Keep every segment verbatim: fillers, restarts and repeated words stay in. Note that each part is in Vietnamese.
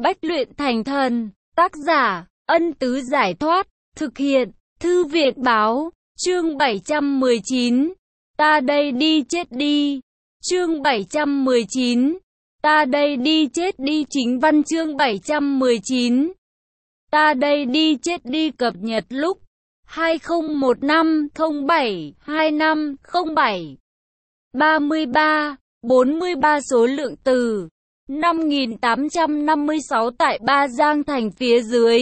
Bách luyện thành thần. Tác giả, Ân Tứ Giải Thoát. Thực hiện, Thư Viện Báo. Chương bảy trăm mười chín. Ta đây đi chết đi. Chương bảy trăm mười chín. Ta đây đi chết đi. Chính văn chương bảy trăm mười chín. Ta đây đi chết đi. Cập nhật lúc hai không một năm không bảy hai năm không bảy. ba mươi ba, bốn mươi ba số lượng từ năm nghìn tám trăm năm mươi sáu tại Ba Giang Thành phía dưới.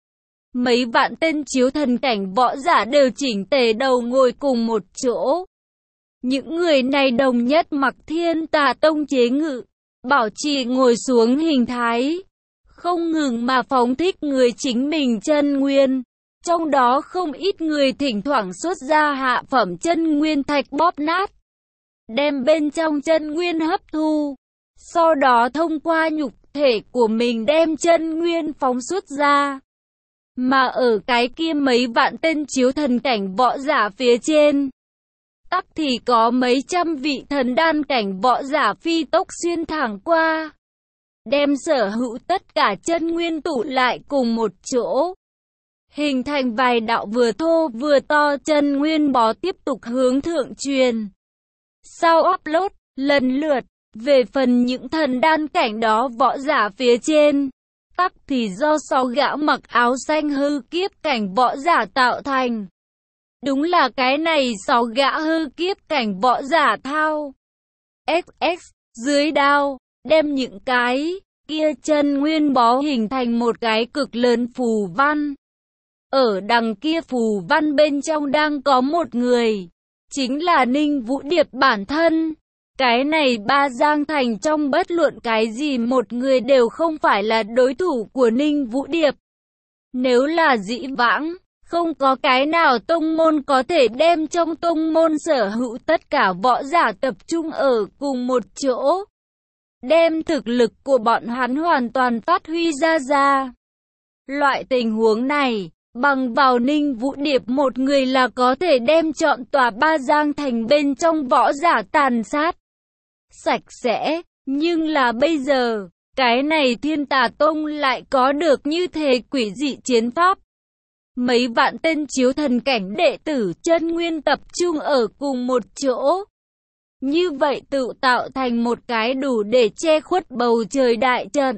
Mấy vạn tên chiếu thần cảnh võ giả đều chỉnh tề đầu ngồi cùng một chỗ. Những người này đồng nhất mặc Thiên Tà Tông chế ngự, bảo trì ngồi xuống hình thái, không ngừng mà phóng thích người chính mình chân nguyên. Trong đó không ít người thỉnh thoảng xuất ra hạ phẩm chân nguyên thạch bóp nát, đem bên trong chân nguyên hấp thu, sau đó thông qua nhục thể của mình đem chân nguyên phóng xuất ra. Mà ở cái kia mấy vạn tên chiếu thần cảnh võ giả phía trên, tắc thì có mấy trăm vị thần đan cảnh võ giả phi tốc xuyên thẳng qua, đem sở hữu tất cả chân nguyên tụ lại cùng một chỗ, hình thành vài đạo vừa thô vừa to chân nguyên bó tiếp tục hướng thượng truyền. Sau upload, lần lượt, về phần những thần đan cảnh đó võ giả phía trên, tắc thì do sáu gã mặc áo xanh hư kiếp cảnh võ giả tạo thành. Đúng là cái này sáu gã hư kiếp cảnh võ giả thao ích ích dưới đao, đem những cái kia chân nguyên bó hình thành một cái cực lớn phù văn. Ở đằng kia phù văn bên trong đang có một người, chính là Ninh Vũ Điệp bản thân. Cái này Ba Giang Thành trong bất luận cái gì một người đều không phải là đối thủ của Ninh Vũ Điệp. Nếu là dĩ vãng, không có cái nào tông môn có thể đem trong tông môn sở hữu tất cả võ giả tập trung ở cùng một chỗ, đem thực lực của bọn hắn hoàn toàn phát huy ra ra. Loại tình huống này, bằng vào Ninh Vũ Điệp một người là có thể đem trọn tòa Ba Giang Thành bên trong võ giả tàn sát sạch sẽ. Nhưng là bây giờ, cái này Thiên Tà Tông lại có được như thế quỷ dị chiến pháp. Mấy vạn tên chiếu thần cảnh đệ tử chân nguyên tập trung ở cùng một chỗ, như vậy tự tạo thành một cái đủ để che khuất bầu trời đại trận.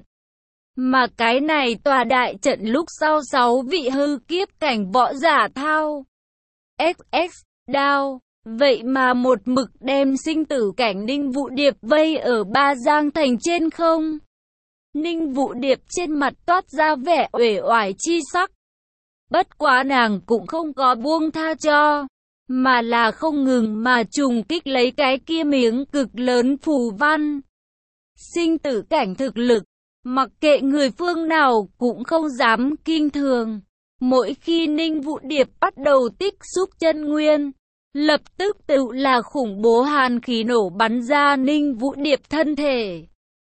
Mà cái này tòa đại trận lúc sau sáu vị hư kiếp cảnh võ giả thao ích ích đao, vậy mà một mực đem sinh tử cảnh Ninh Vũ Điệp vây ở Ba Giang Thành trên không. Ninh Vũ Điệp trên mặt toát ra vẻ uể oải chi sắc. Bất quá nàng cũng không có buông tha cho, mà là không ngừng mà trùng kích lấy cái kia miếng cực lớn phù văn. Sinh tử cảnh thực lực, mặc kệ người phương nào cũng không dám kinh thường. Mỗi khi Ninh Vũ Điệp bắt đầu tích xúc chân nguyên, lập tức tự là khủng bố hàn khí nổ bắn ra Ninh Vũ Điệp thân thể.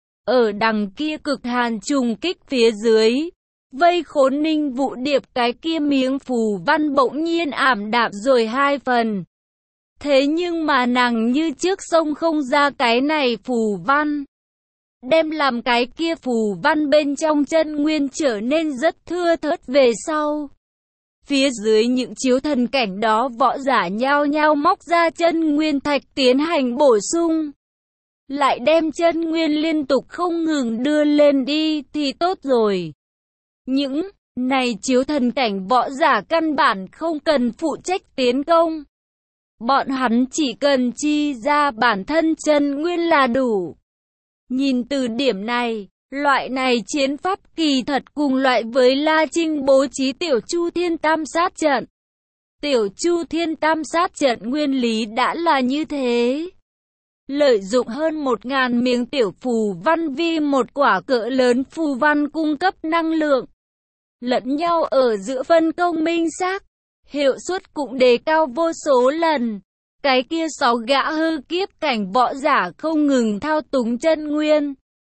Ở đằng kia cực hàn trùng kích phía dưới, vây khốn Ninh Vũ Điệp cái kia miếng phù văn bỗng nhiên ảm đạm rồi hai phần. Thế nhưng mà nàng như trước sông không ra cái này phù văn, đem làm cái kia phù văn bên trong chân nguyên trở nên rất thưa thớt về sau. Phía dưới những chiếu thần cảnh đó võ giả nhao nhao móc ra chân nguyên thạch tiến hành bổ sung. Lại đem chân nguyên liên tục không ngừng đưa lên đi thì tốt rồi. Những này chiếu thần cảnh võ giả căn bản không cần phụ trách tiến công. Bọn hắn chỉ cần chi ra bản thân chân nguyên là đủ. Nhìn từ điểm này, loại này chiến pháp kỳ thật cùng loại với La Trinh bố trí Tiểu Chu Thiên Tam Sát Trận. Tiểu Chu Thiên Tam Sát Trận nguyên lý đã là như thế. Lợi dụng hơn một ngàn miếng tiểu phù văn vi một quả cỡ lớn phù văn cung cấp năng lượng, lẫn nhau ở giữa phân công minh xác, hiệu suất cũng đề cao vô số lần. Cái kia sáu gã hư kiếp cảnh võ giả không ngừng thao túng chân nguyên,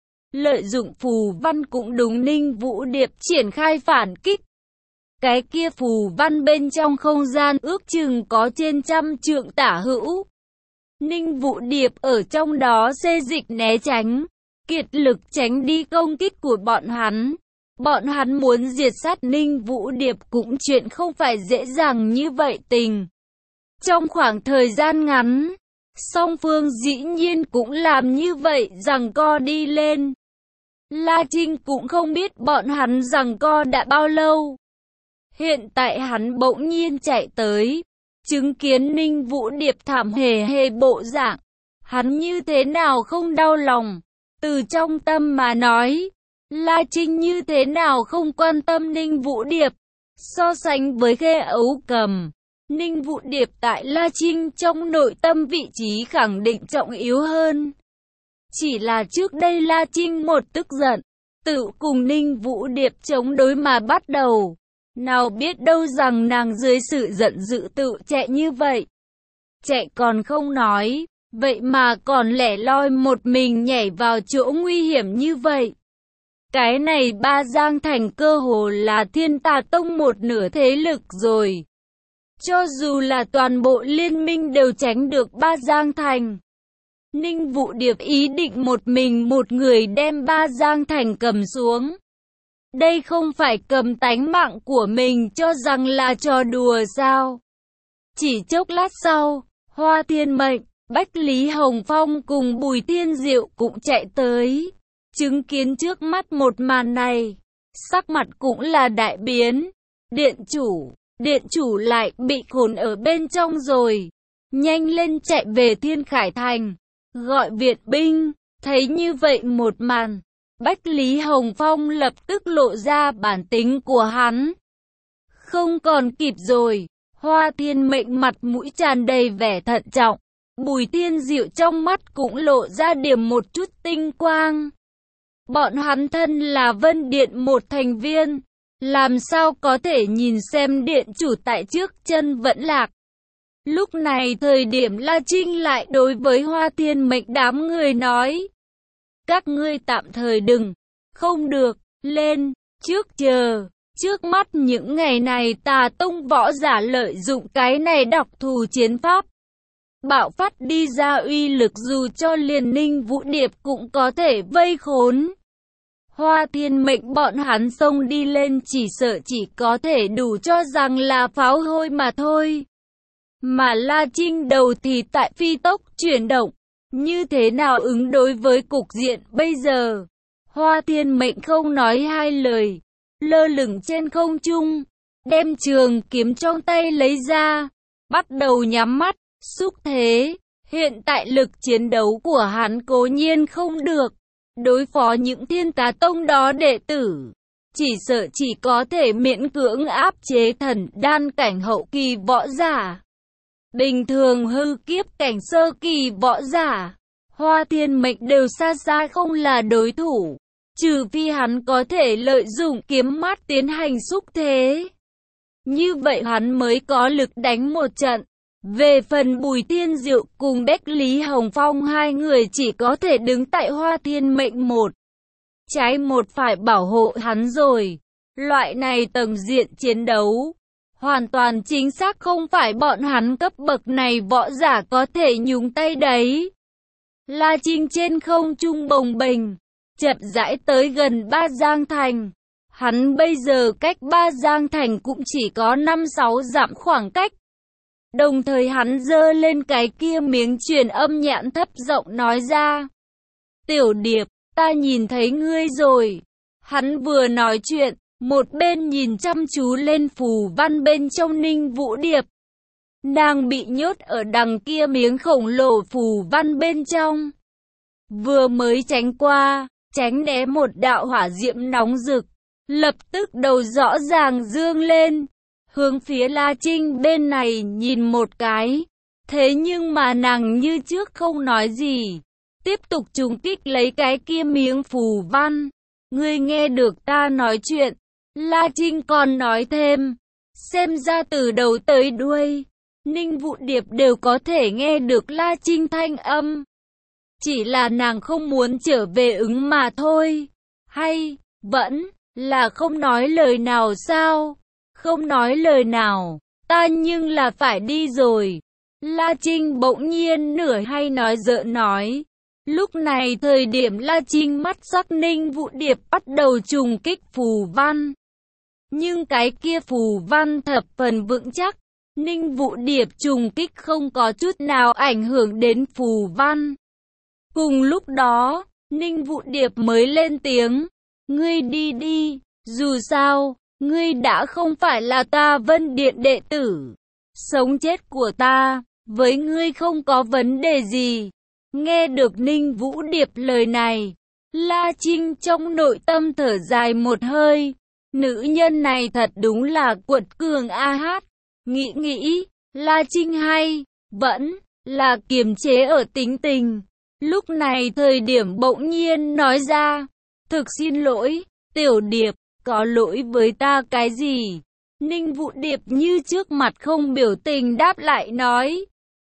lợi dụng phù văn cũng đúng Ninh Vũ Điệp triển khai phản kích. Cái kia phù văn bên trong không gian ước chừng có trên trăm trượng tả hữu. Ninh Vũ Điệp ở trong đó xê dịch né tránh, kiệt lực tránh đi công kích của bọn hắn. Bọn hắn muốn diệt sát Ninh Vũ Điệp cũng chuyện không phải dễ dàng như vậy tình. Trong khoảng thời gian ngắn, song phương dĩ nhiên cũng làm như vậy giằng co đi lên. La Trinh cũng không biết bọn hắn giằng co đã bao lâu. Hiện tại hắn bỗng nhiên chạy tới, chứng kiến Ninh Vũ Điệp thảm hề hề bộ dạng. Hắn như thế nào không đau lòng, từ trong tâm mà nói. La Trinh như thế nào không quan tâm Ninh Vũ Điệp. So sánh với Khê Ấu Cầm, Ninh Vũ Điệp tại La Trinh trong nội tâm vị trí khẳng định trọng yếu hơn. Chỉ là trước đây La Trinh một tức giận, tự cùng Ninh Vũ Điệp chống đối mà bắt đầu. Nào biết đâu rằng nàng dưới sự giận dữ tự chạy như vậy. Chạy còn không nói, vậy mà còn lẻ loi một mình nhảy vào chỗ nguy hiểm như vậy. Cái này Ba Giang Thành cơ hồ là Thiên Tà Tông một nửa thế lực rồi. Cho dù là toàn bộ liên minh đều tránh được Ba Giang Thành. Ninh Vũ Điệp ý định một mình một người đem Ba Giang Thành cầm xuống. Đây không phải cầm tánh mạng của mình cho rằng là trò đùa sao? Chỉ chốc lát sau, Hoa Thiên Mệnh, Bách Lý Hồng Phong cùng Bùi Thiên Diệu cũng chạy tới. Chứng kiến trước mắt một màn này, sắc mặt cũng là đại biến. Điện chủ, điện chủ lại bị khốn ở bên trong rồi. Nhanh lên chạy về Thiên Khải Thành, gọi viện binh. Thấy như vậy một màn, Bách Lý Hồng Phong lập tức lộ ra bản tính của hắn. Không còn kịp rồi, Hoa Thiên Mệnh mặt mũi tràn đầy vẻ thận trọng. Bùi Thiên Diệu trong mắt cũng lộ ra điểm một chút tinh quang. Bọn hắn thân là Vân Điện một thành viên, làm sao có thể nhìn xem điện chủ tại trước chân vẫn lạc. Lúc này thời điểm La Trinh lại đối với Hoa Thiên Mệnh đám người nói. Các ngươi tạm thời đừng, không được, lên, trước chờ, trước mắt những ngày này Tà Tông võ giả lợi dụng cái này đặc thù chiến pháp. Bạo phát đi ra uy lực dù cho liền Ninh Vũ Điệp cũng có thể vây khốn. Hoa Thiên Mệnh bọn hắn xông đi lên chỉ sợ chỉ có thể đủ cho rằng là pháo hôi mà thôi. Mà La Trinh đầu thì tại phi tốc chuyển động. Như thế nào ứng đối với cục diện bây giờ? Hoa Thiên Mệnh không nói hai lời, lơ lửng trên không trung, đem trường kiếm trong tay lấy ra, bắt đầu nhắm mắt, xúc thế. Hiện tại lực chiến đấu của hắn cố nhiên không được. Đối phó những Thiên Tà Tông đó đệ tử, chỉ sợ chỉ có thể miễn cưỡng áp chế thần đan cảnh hậu kỳ võ giả. Bình thường hư kiếp cảnh sơ kỳ võ giả, Hoa Thiên Mệnh đều xa xa không là đối thủ, trừ phi hắn có thể lợi dụng kiếm mát tiến hành xúc thế. Như vậy hắn mới có lực đánh một trận. Về phần Bùi Thiên Diệu cùng Bách Lý Hồng Phong hai người chỉ có thể đứng tại Hoa Thiên Mệnh một trái một phải bảo hộ hắn rồi. Loại này tầng diện chiến đấu, hoàn toàn chính xác không phải bọn hắn cấp bậc này võ giả có thể nhúng tay đấy. La Trinh trên không trung bồng bềnh, chậm rãi tới gần Ba Giang Thành. Hắn bây giờ cách Ba Giang Thành cũng chỉ có năm sáu dặm khoảng cách. Đồng thời hắn giơ lên cái kia miếng truyền âm nhãn thấp giọng nói ra. Tiểu Điệp, ta nhìn thấy ngươi rồi. Hắn vừa nói chuyện, một bên nhìn chăm chú lên phù văn bên trong Ninh Vũ Điệp. Nàng bị nhốt ở đằng kia miếng khổng lồ phù văn bên trong. Vừa mới tránh qua, tránh né một đạo hỏa diễm nóng rực, lập tức đầu rõ ràng dương lên. Hướng phía La Trinh bên này nhìn một cái. Thế nhưng mà nàng như trước không nói gì. Tiếp tục trùng kích lấy cái kia miếng phù văn. Ngươi nghe được ta nói chuyện. La Trinh còn nói thêm. Xem ra từ đầu tới đuôi, Ninh Vũ Điệp đều có thể nghe được La Trinh thanh âm. Chỉ là nàng không muốn trở về ứng mà thôi. Hay, vẫn là không nói lời nào sao? Không nói lời nào, ta nhưng là phải đi rồi. La Trinh bỗng nhiên nửa hay nói giỡn nói. Lúc này thời điểm La Trinh mắt sắc Ninh Vũ Điệp bắt đầu trùng kích phù văn. Nhưng cái kia phù văn thập phần vững chắc. Ninh Vũ Điệp trùng kích không có chút nào ảnh hưởng đến phù văn. Cùng lúc đó, Ninh Vũ Điệp mới lên tiếng. Ngươi đi đi, dù sao, ngươi đã không phải là ta Vân Điện đệ tử. Sống chết của ta, với ngươi không có vấn đề gì. Nghe được Ninh Vũ Điệp lời này, La Trinh trong nội tâm thở dài một hơi. Nữ nhân này thật đúng là quật cường a hát. Nghĩ nghĩ, La Trinh hay, vẫn là kiềm chế ở tính tình. Lúc này thời điểm bỗng nhiên nói ra, thực xin lỗi, Tiểu Điệp, có lỗi với ta cái gì? Ninh Vũ Điệp như trước mặt không biểu tình đáp lại nói,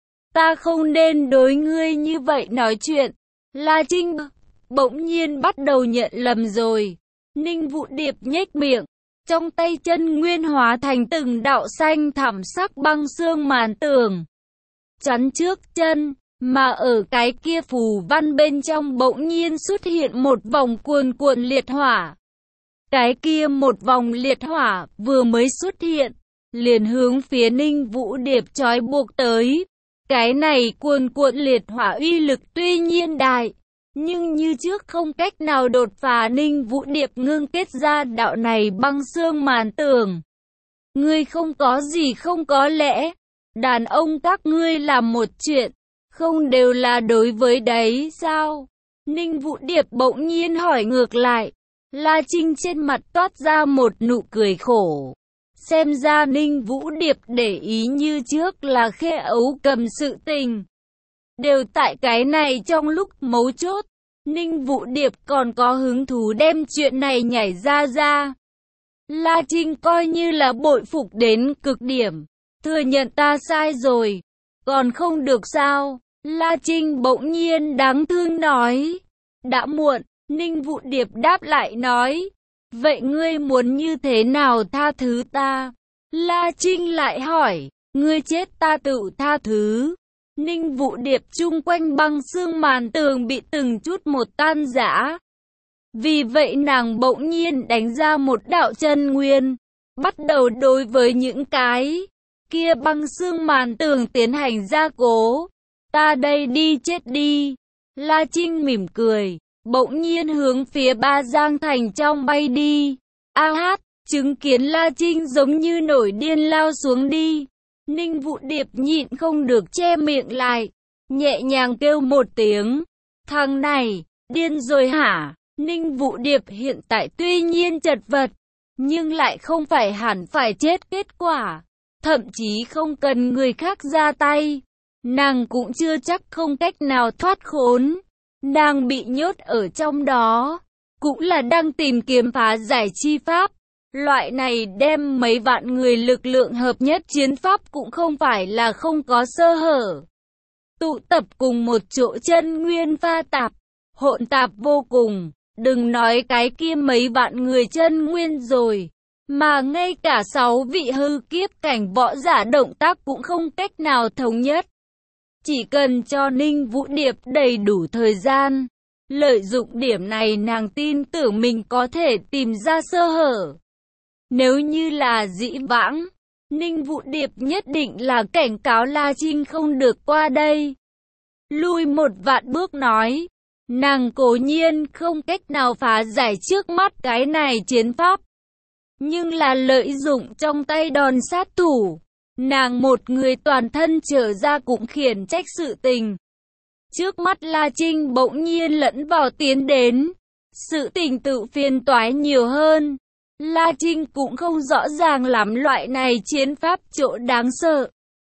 ta không nên đối ngươi như vậy nói chuyện. La Trinh bỗng nhiên bắt đầu nhận lầm rồi. Ninh Vũ Điệp nhếch miệng, trong tay chân nguyên hóa thành từng đạo xanh thẳm sắc băng xương màn tường chắn trước chân, mà ở cái kia phù văn bên trong bỗng nhiên xuất hiện một vòng cuồn cuộn liệt hỏa. Cái kia một vòng liệt hỏa vừa mới xuất hiện, liền hướng phía Ninh Vũ Điệp trói buộc tới. Cái này cuồn cuộn liệt hỏa uy lực tuy nhiên đại, nhưng như trước không cách nào đột phá Ninh Vũ Điệp ngưng kết ra đạo này băng xương màn tường. Ngươi không có gì không có lẽ, đàn ông các ngươi làm một chuyện, không đều là đối với đấy sao? Ninh Vũ Điệp bỗng nhiên hỏi ngược lại. La Trinh trên mặt toát ra một nụ cười khổ. Xem ra Ninh Vũ Điệp để ý như trước là Khê Ấu Cầm sự tình. Đều tại cái này trong lúc mấu chốt, Ninh Vũ Điệp còn có hứng thú đem chuyện này nhảy ra ra. La Trinh coi như là bội phục đến cực điểm. Thừa nhận ta sai rồi. Còn không được sao? La Trinh bỗng nhiên đáng thương nói. Đã muộn, Ninh Vũ Điệp đáp lại nói. Vậy ngươi muốn như thế nào tha thứ ta? La Trinh lại hỏi. Ngươi chết ta tự tha thứ. Ninh Vũ Điệp chung quanh băng xương màn tường bị từng chút một tan rã. Vì vậy nàng bỗng nhiên đánh ra một đạo chân nguyên, bắt đầu đối với những cái kia băng xương màn tường tiến hành gia cố. Ta đây đi chết đi. La Trinh mỉm cười, bỗng nhiên hướng phía Ba Giang Thành trong bay đi. A hát, chứng kiến La Trinh giống như nổi điên lao xuống đi. Ninh Vũ Điệp nhịn không được che miệng lại, nhẹ nhàng kêu một tiếng. Thằng này, điên rồi hả? Ninh Vũ Điệp hiện tại tuy nhiên chật vật, nhưng lại không phải hẳn phải chết kết quả. Thậm chí không cần người khác ra tay, nàng cũng chưa chắc không cách nào thoát khốn. Nàng bị nhốt ở trong đó, cũng là đang tìm kiếm phá giải chi pháp. Loại này đem mấy vạn người lực lượng hợp nhất chiến pháp cũng không phải là không có sơ hở. Tụ tập cùng một chỗ chân nguyên pha tạp, hỗn tạp vô cùng. Đừng nói cái kia mấy vạn người chân nguyên rồi, mà ngay cả sáu vị hư kiếp cảnh võ giả động tác cũng không cách nào thống nhất. Chỉ cần cho Ninh Vũ Điệp đầy đủ thời gian, lợi dụng điểm này nàng tin tưởng mình có thể tìm ra sơ hở. Nếu như là dĩ vãng, Ninh Vũ Điệp nhất định là cảnh cáo La Trinh không được qua đây. Lui một vạn bước nói, nàng cố nhiên không cách nào phá giải trước mắt cái này chiến pháp. Nhưng là lợi dụng trong tay đòn sát thủ, nàng một người toàn thân trở ra cũng khiển trách sự tình. Trước mắt La Trinh bỗng nhiên lẫn vào tiến đến, sự tình tự phiền toái nhiều hơn. La Trinh cũng không rõ ràng lắm loại này chiến pháp chỗ đáng sợ.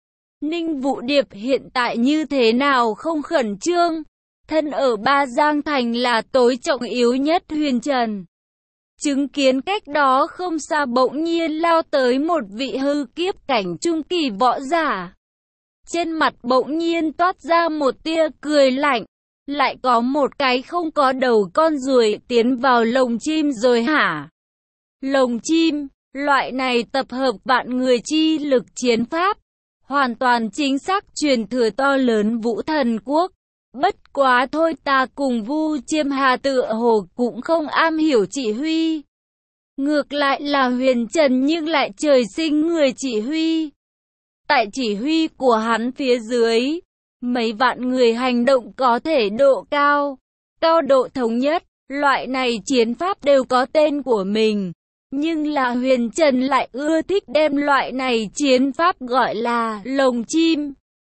Ninh Vũ Điệp hiện tại như thế nào không khẩn trương, thân ở Ba Giang Thành là tối trọng yếu nhất huyền trần. Chứng kiến cách đó không xa bỗng nhiên lao tới một vị hư kiếp cảnh trung kỳ võ giả. Trên mặt bỗng nhiên toát ra một tia cười lạnh, lại có một cái không có đầu con ruồi tiến vào lồng chim rồi hả? Lồng chim, loại này tập hợp vạn người chi lực chiến pháp, hoàn toàn chính xác truyền thừa to lớn Vũ Thần Quốc. Bất quá thôi ta cùng Vu Chiêm Hà tựa hồ cũng không am hiểu chỉ huy. Ngược lại là Huyền Trần nhưng lại trời sinh người chỉ huy. Tại chỉ huy của hắn phía dưới, mấy vạn người hành động có thể độ cao, cao độ thống nhất, loại này chiến pháp đều có tên của mình. Nhưng là Huyền Trần lại ưa thích đem loại này chiến pháp gọi là lồng chim.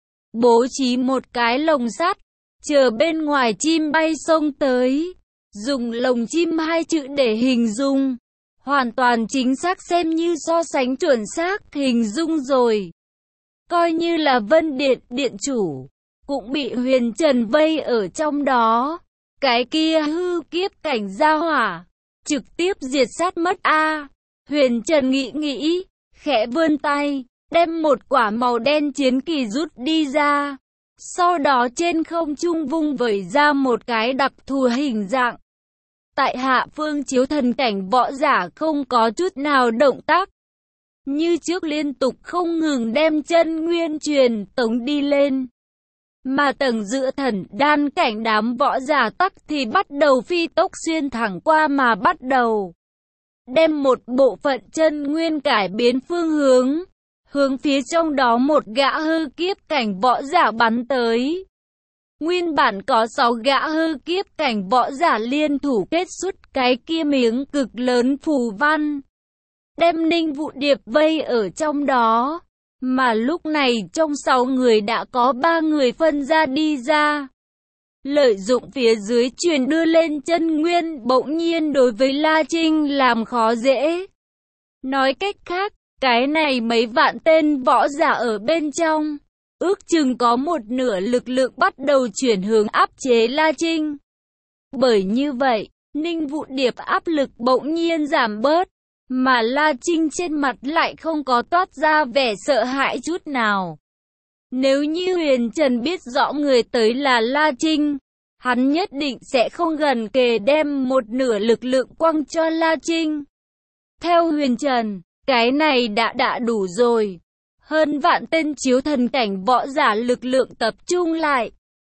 Bố trí một cái lồng sắt, chờ bên ngoài chim bay xông tới. Dùng lồng chim hai chữ để hình dung. Hoàn toàn chính xác xem như so sánh chuẩn xác hình dung rồi. Coi như là Vân Điện điện chủ, cũng bị Huyền Trần vây ở trong đó. Cái kia hư kiếp cảnh gia hỏa, trực tiếp diệt sát mất a. Huyền Trần nghĩ nghĩ, khẽ vươn tay, đem một quả màu đen chiến kỳ rút đi ra. Sau đó trên không trung vung vẩy ra một cái đặc thù hình dạng. Tại hạ phương chiếu thần cảnh võ giả không có chút nào động tác. Như trước liên tục không ngừng đem chân nguyên truyền tống đi lên. Mà tầng giữa thần đan cảnh đám võ giả tắc thì bắt đầu phi tốc xuyên thẳng qua mà bắt đầu. Đem một bộ phận chân nguyên cải biến phương hướng. Hướng phía trong đó một gã hư kiếp cảnh võ giả bắn tới. Nguyên bản có sáu gã hư kiếp cảnh võ giả liên thủ kết xuất cái kia miếng cực lớn phù văn. Đem Ninh Vũ Điệp vây ở trong đó. Mà lúc này trong sáu người đã có ba người phân ra đi ra. Lợi dụng phía dưới truyền đưa lên chân nguyên bỗng nhiên đối với La Trinh làm khó dễ. Nói cách khác, cái này mấy vạn tên võ giả ở bên trong. Ước chừng có một nửa lực lượng bắt đầu chuyển hướng áp chế La Trinh. Bởi như vậy, Ninh Vũ Điệp áp lực bỗng nhiên giảm bớt. Mà La Trinh trên mặt lại không có toát ra vẻ sợ hãi chút nào. Nếu như Huyền Trần biết rõ người tới là La Trinh, hắn nhất định sẽ không gần kề đem một nửa lực lượng quăng cho La Trinh. Theo Huyền Trần, cái này đã đã đủ rồi. Hơn vạn tên chiếu thần cảnh võ giả lực lượng tập trung lại.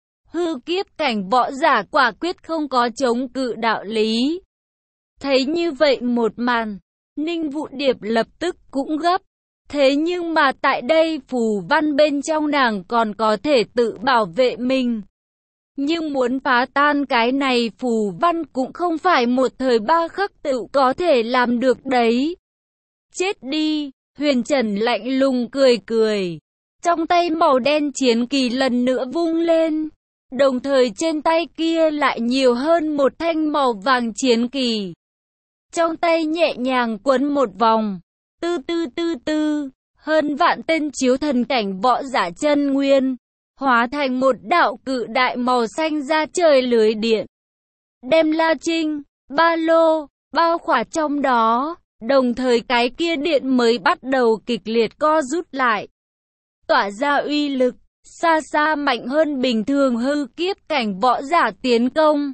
Hư kiếp cảnh võ giả quả quyết không có chống cự đạo lý. Thấy như vậy một màn, Ninh Vũ Điệp lập tức cũng gấp. Thế nhưng mà tại đây phù văn bên trong nàng còn có thể tự bảo vệ mình. Nhưng muốn phá tan cái này phù văn cũng không phải một thời ba khắc tự có thể làm được đấy. Chết đi, Huyền Trần lạnh lùng cười cười. Trong tay màu đen chiến kỳ lần nữa vung lên. Đồng thời trên tay kia lại nhiều hơn một thanh màu vàng chiến kỳ. Trong tay nhẹ nhàng quấn một vòng. Tư tư tư tư. Hơn vạn tên chiếu thần cảnh võ giả chân nguyên. Hóa thành một đạo cự đại màu xanh ra trời lưới điện. Đem La Trinh, ba lô, bao khỏa trong đó. Đồng thời cái kia điện mới bắt đầu kịch liệt co rút lại. Tỏa ra uy lực, xa xa mạnh hơn bình thường hư kiếp cảnh võ giả tiến công.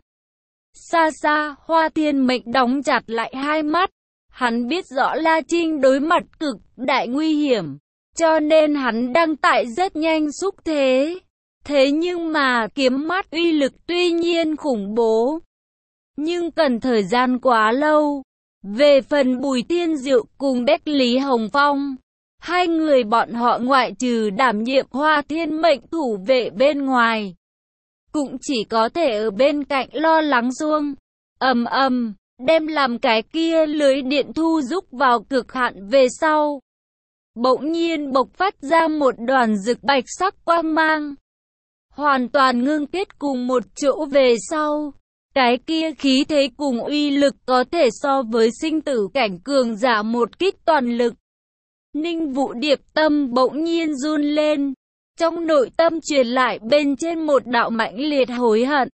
Xa xa, Hoa Thiên Mệnh đóng chặt lại hai mắt. Hắn biết rõ La Trinh đối mặt cực đại nguy hiểm. Cho nên hắn đang tại rất nhanh xúc thế. Thế nhưng mà kiếm mắt uy lực tuy nhiên khủng bố. Nhưng cần thời gian quá lâu. Về phần Bùi Thiên Diệu cùng Bách Lý Hồng Phong, hai người bọn họ ngoại trừ đảm nhiệm Hoa Thiên Mệnh thủ vệ bên ngoài, cũng chỉ có thể ở bên cạnh lo lắng xuông. Ầm ầm, đem làm cái kia lưới điện thu rúc vào cực hạn về sau. Bỗng nhiên bộc phát ra một đoàn rực bạch sắc quang mang. Hoàn toàn ngưng kết cùng một chỗ về sau. Cái kia khí thế cùng uy lực có thể so với sinh tử cảnh cường giả một kích toàn lực. Ninh Vũ Điệp tâm bỗng nhiên run lên. Trong nội tâm truyền lại bên trên một đạo mãnh liệt hối hận.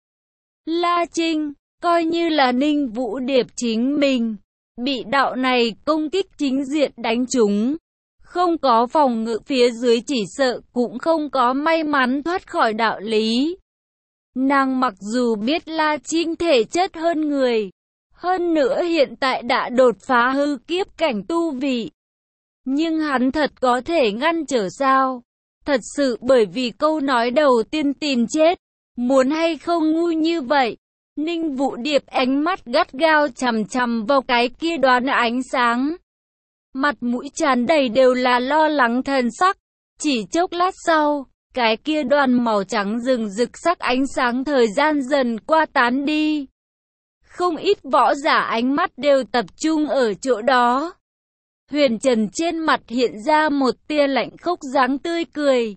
La Trinh, coi như là Ninh Vũ Điệp chính mình, bị đạo này công kích chính diện đánh trúng. Không có phòng ngự phía dưới chỉ sợ cũng không có may mắn thoát khỏi đạo lý. Nàng mặc dù biết La Trinh thể chất hơn người, hơn nữa hiện tại đã đột phá hư kiếp cảnh tu vị. Nhưng hắn thật có thể ngăn trở sao? Thật sự bởi vì câu nói đầu tiên tìm chết. Muốn hay không ngu như vậy? Ninh Vũ Điệp ánh mắt gắt gao chằm chằm vào cái kia đoán ánh sáng. Mặt mũi tràn đầy đều là lo lắng thần sắc. Chỉ chốc lát sau, cái kia đoàn màu trắng rừng rực sắc ánh sáng thời gian dần qua tán đi. Không ít võ giả ánh mắt đều tập trung ở chỗ đó. Huyền Trần trên mặt hiện ra một tia lạnh khốc dáng tươi cười.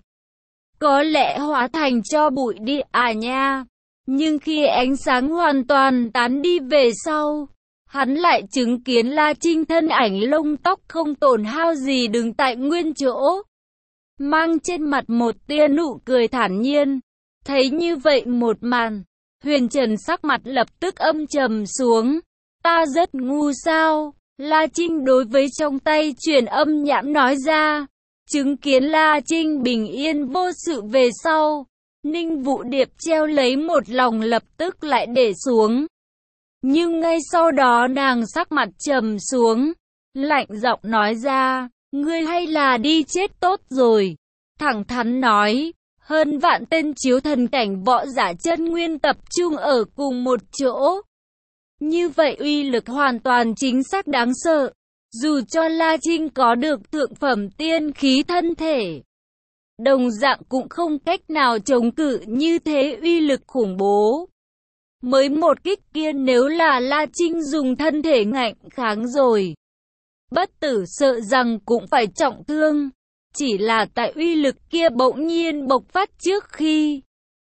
Có lẽ hóa thành cho bụi đi à nha. Nhưng khi ánh sáng hoàn toàn tán đi về sau, hắn lại chứng kiến La Trinh thân ảnh lông tóc không tổn hao gì đứng tại nguyên chỗ. Mang trên mặt một tia nụ cười thản nhiên. Thấy như vậy một màn, Huyền Trần sắc mặt lập tức âm trầm xuống. Ta rất ngu sao? La Trinh đối với trong tay truyền âm nhãn nói ra. Chứng kiến La Trinh bình yên vô sự về sau, Ninh Vũ Điệp treo lấy một lòng lập tức lại để xuống. Nhưng ngay sau đó nàng sắc mặt trầm xuống, lạnh giọng nói ra, ngươi hay là đi chết tốt rồi. Thẳng thắn nói, hơn vạn tên chiếu thần cảnh võ giả chân nguyên tập trung ở cùng một chỗ. Như vậy uy lực hoàn toàn chính xác đáng sợ. Dù cho La Trinh có được thượng phẩm tiên khí thân thể, đồng dạng cũng không cách nào chống cự như thế uy lực khủng bố. Mới một kích kia nếu là La Trinh dùng thân thể ngạnh kháng rồi, bất tử sợ rằng cũng phải trọng thương. Chỉ là tại uy lực kia bỗng nhiên bộc phát trước khi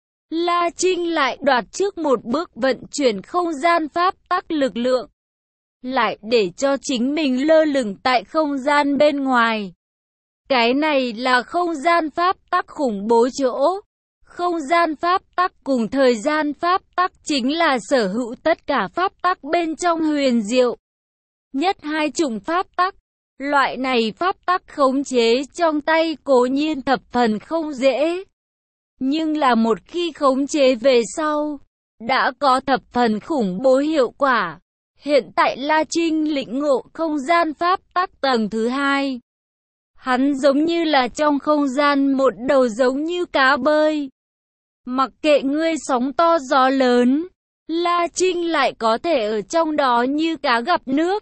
La Trinh lại đoạt trước một bước vận chuyển không gian pháp tắc lực lượng, lại để cho chính mình lơ lửng tại không gian bên ngoài. Cái này là không gian pháp tắc khủng bố chỗ. Không gian pháp tắc cùng thời gian pháp tắc chính là sở hữu tất cả pháp tắc bên trong huyền diệu nhất hai chủng pháp tắc. Loại này pháp tắc khống chế trong tay cố nhiên thập phần không dễ. Nhưng là một khi khống chế về sau, đã có thập phần khủng bố hiệu quả. Hiện tại La Trinh lĩnh ngộ không gian pháp tắc tầng thứ hai. Hắn giống như là trong không gian một đầu giống như cá bơi. Mặc kệ ngươi sóng to gió lớn, La Trinh lại có thể ở trong đó như cá gặp nước.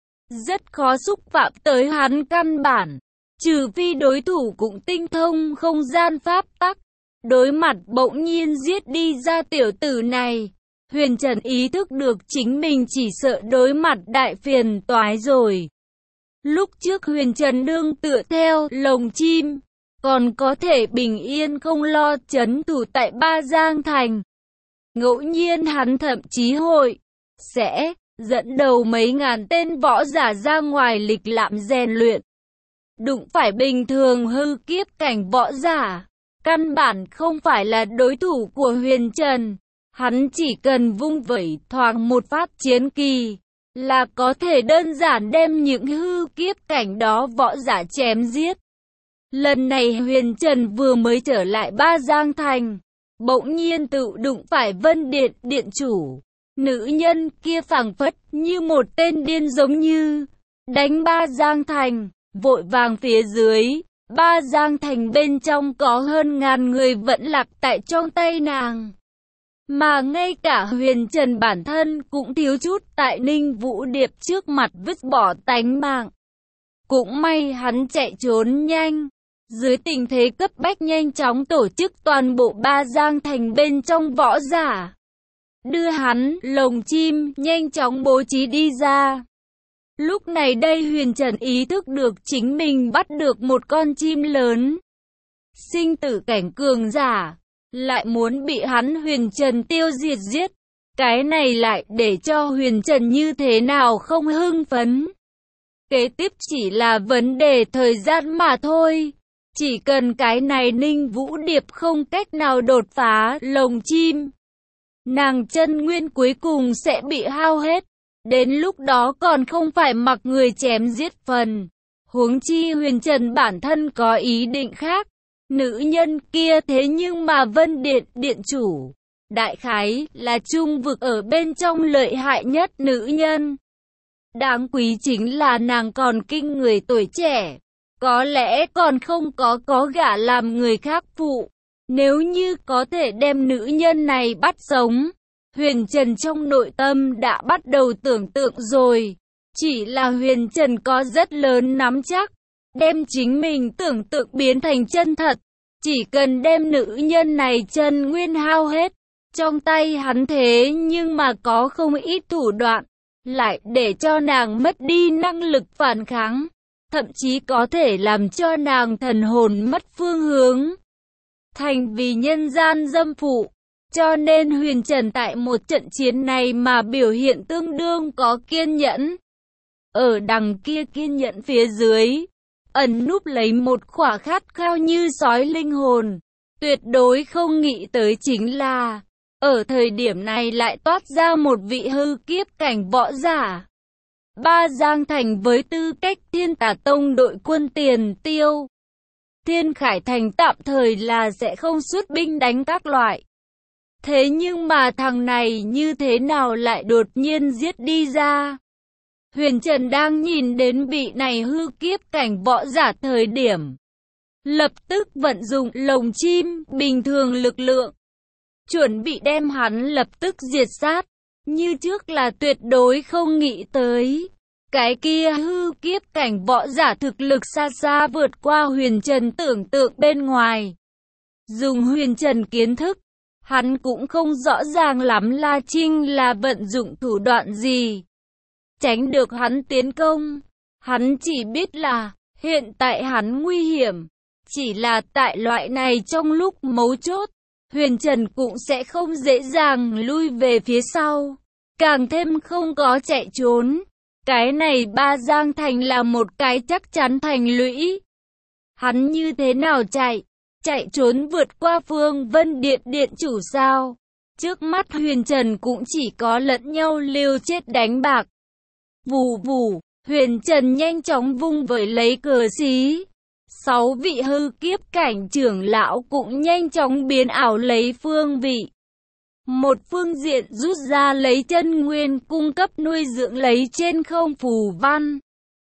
Rất khó xúc phạm tới hắn căn bản, trừ phi đối thủ cũng tinh thông không gian pháp tắc. Đối mặt bỗng nhiên giết đi ra tiểu tử này, Huyền Trần ý thức được chính mình chỉ sợ đối mặt đại phiền toái rồi. Lúc trước Huyền Trần đương tựa theo lồng chim, còn có thể bình yên không lo trấn thủ tại Ba Giang Thành. Ngẫu nhiên hắn thậm chí hội sẽ dẫn đầu mấy ngàn tên võ giả ra ngoài lịch lãm rèn luyện. Đụng phải bình thường hư kiếp cảnh võ giả, căn bản không phải là đối thủ của Huyền Trần. Hắn chỉ cần vung vẩy thoáng một phát chiến kỳ, là có thể đơn giản đem những hư kiếp cảnh đó võ giả chém giết. Lần này Huyền Trần vừa mới trở lại Ba Giang Thành, bỗng nhiên tự đụng phải Vân Điện điện chủ. Nữ nhân kia phảng phất như một tên điên giống như đánh Ba Giang Thành, vội vàng phía dưới. Ba Giang Thành bên trong có hơn ngàn người vẫn lạc tại trong tay nàng. Mà ngay cả Huyền Trần bản thân cũng thiếu chút tại Ninh Vũ Điệp trước mặt vứt bỏ tánh mạng. Cũng may hắn chạy trốn nhanh. Dưới tình thế cấp bách nhanh chóng tổ chức toàn bộ Ba Giang Thành bên trong võ giả. Đưa hắn, lồng chim, nhanh chóng bố trí đi ra. Lúc này đây Huyền Trần ý thức được chính mình bắt được một con chim lớn. Sinh tử cảnh cường giả, lại muốn bị hắn Huyền Trần tiêu diệt giết. Cái này lại để cho Huyền Trần như thế nào không hưng phấn. Kế tiếp chỉ là vấn đề thời gian mà thôi. Chỉ cần cái này Ninh Vũ Điệp không cách nào đột phá lồng chim, nàng chân nguyên cuối cùng sẽ bị hao hết. Đến lúc đó còn không phải mặc người chém giết phần. Huống chi Huyền Trần bản thân có ý định khác. Nữ nhân kia thế nhưng mà Vân Điện điện chủ, đại khái là trung vực ở bên trong lợi hại nhất nữ nhân. Đáng quý chính là nàng còn kinh người tuổi trẻ, có lẽ còn không có có gả làm người khác phụ. Nếu như có thể đem nữ nhân này bắt sống, Huyền Trần trong nội tâm đã bắt đầu tưởng tượng rồi. Chỉ là Huyền Trần có rất lớn nắm chắc, đem chính mình tưởng tượng biến thành chân thật. Chỉ cần đem nữ nhân này chân nguyên hao hết, trong tay hắn thế nhưng mà có không ít thủ đoạn, lại để cho nàng mất đi năng lực phản kháng, thậm chí có thể làm cho nàng thần hồn mất phương hướng, thành vì nhân gian dâm phụ. Cho nên Huyền Trần tại một trận chiến này mà biểu hiện tương đương có kiên nhẫn. Ở đằng kia kiên nhẫn phía dưới, ẩn núp lấy một khỏa khát khao như sói linh hồn. Tuyệt đối không nghĩ tới chính là, ở thời điểm này lại toát ra một vị hư kiếp cảnh võ giả. Ba Giang Thành với tư cách Thiên Tà Tông đội quân tiền tiêu. Thiên Khải Thành tạm thời là sẽ không xuất binh đánh các loại. Thế nhưng mà thằng này như thế nào lại đột nhiên giết đi ra? Huyền Trần đang nhìn đến vị này hư kiếp cảnh võ giả thời điểm, lập tức vận dụng lồng chim bình thường lực lượng, chuẩn bị đem hắn lập tức diệt sát. Như trước là tuyệt đối không nghĩ tới, cái kia hư kiếp cảnh võ giả thực lực xa xa vượt qua Huyền Trần tưởng tượng bên ngoài. Dùng Huyền Trần kiến thức, hắn cũng không rõ ràng lắm La Trinh là vận dụng thủ đoạn gì tránh được hắn tiến công. Hắn chỉ biết là hiện tại hắn nguy hiểm, chỉ là tại loại này trong lúc mấu chốt, Huyền Trần cũng sẽ không dễ dàng lui về phía sau, càng thêm không có chạy trốn. Cái này Ba Giang Thành là một cái chắc chắn thành lũy. Hắn như thế nào chạy, chạy trốn vượt qua Phương Vân Điện điện chủ sao? Trước mắt Huyền Trần cũng chỉ có lẫn nhau liều chết đánh bạc. Vù vù, Huyền Trần nhanh chóng vung vẩy lấy cờ xí. Sáu vị hư kiếp cảnh trưởng lão cũng nhanh chóng biến ảo lấy phương vị. Một phương diện rút ra lấy chân nguyên cung cấp nuôi dưỡng lấy trên không phù văn.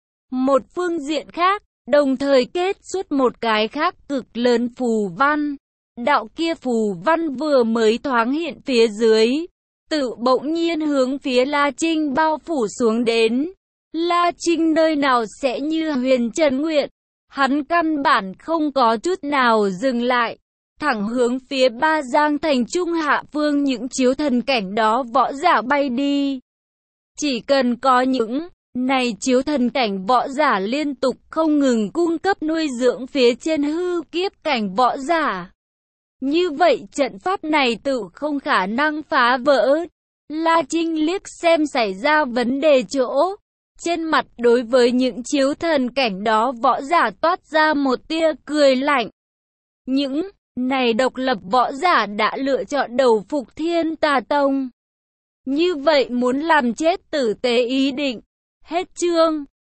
Một phương diện khác, đồng thời kết xuất một cái khác cực lớn phù văn. Đạo kia phù văn vừa mới thoáng hiện phía dưới, tự bỗng nhiên hướng phía La Trinh bao phủ xuống đến. La Trinh nơi nào sẽ như Huyền Trần nguyện, hắn căn bản không có chút nào dừng lại, thẳng hướng phía Ba Giang Thành trung hạ phương những chiếu thần cảnh đó võ giả bay đi. Chỉ cần có những này chiếu thần cảnh võ giả liên tục không ngừng cung cấp nuôi dưỡng phía trên hư kiếp cảnh võ giả, như vậy trận pháp này tự không khả năng phá vỡ. La Trinh liếc xem xảy ra vấn đề chỗ, trên mặt đối với những chiếu thần cảnh đó võ giả toát ra một tia cười lạnh. Những này độc lập võ giả đã lựa chọn đầu phục Thiên Tà Tông, như vậy muốn làm chết tử tế ý định. Hết chương.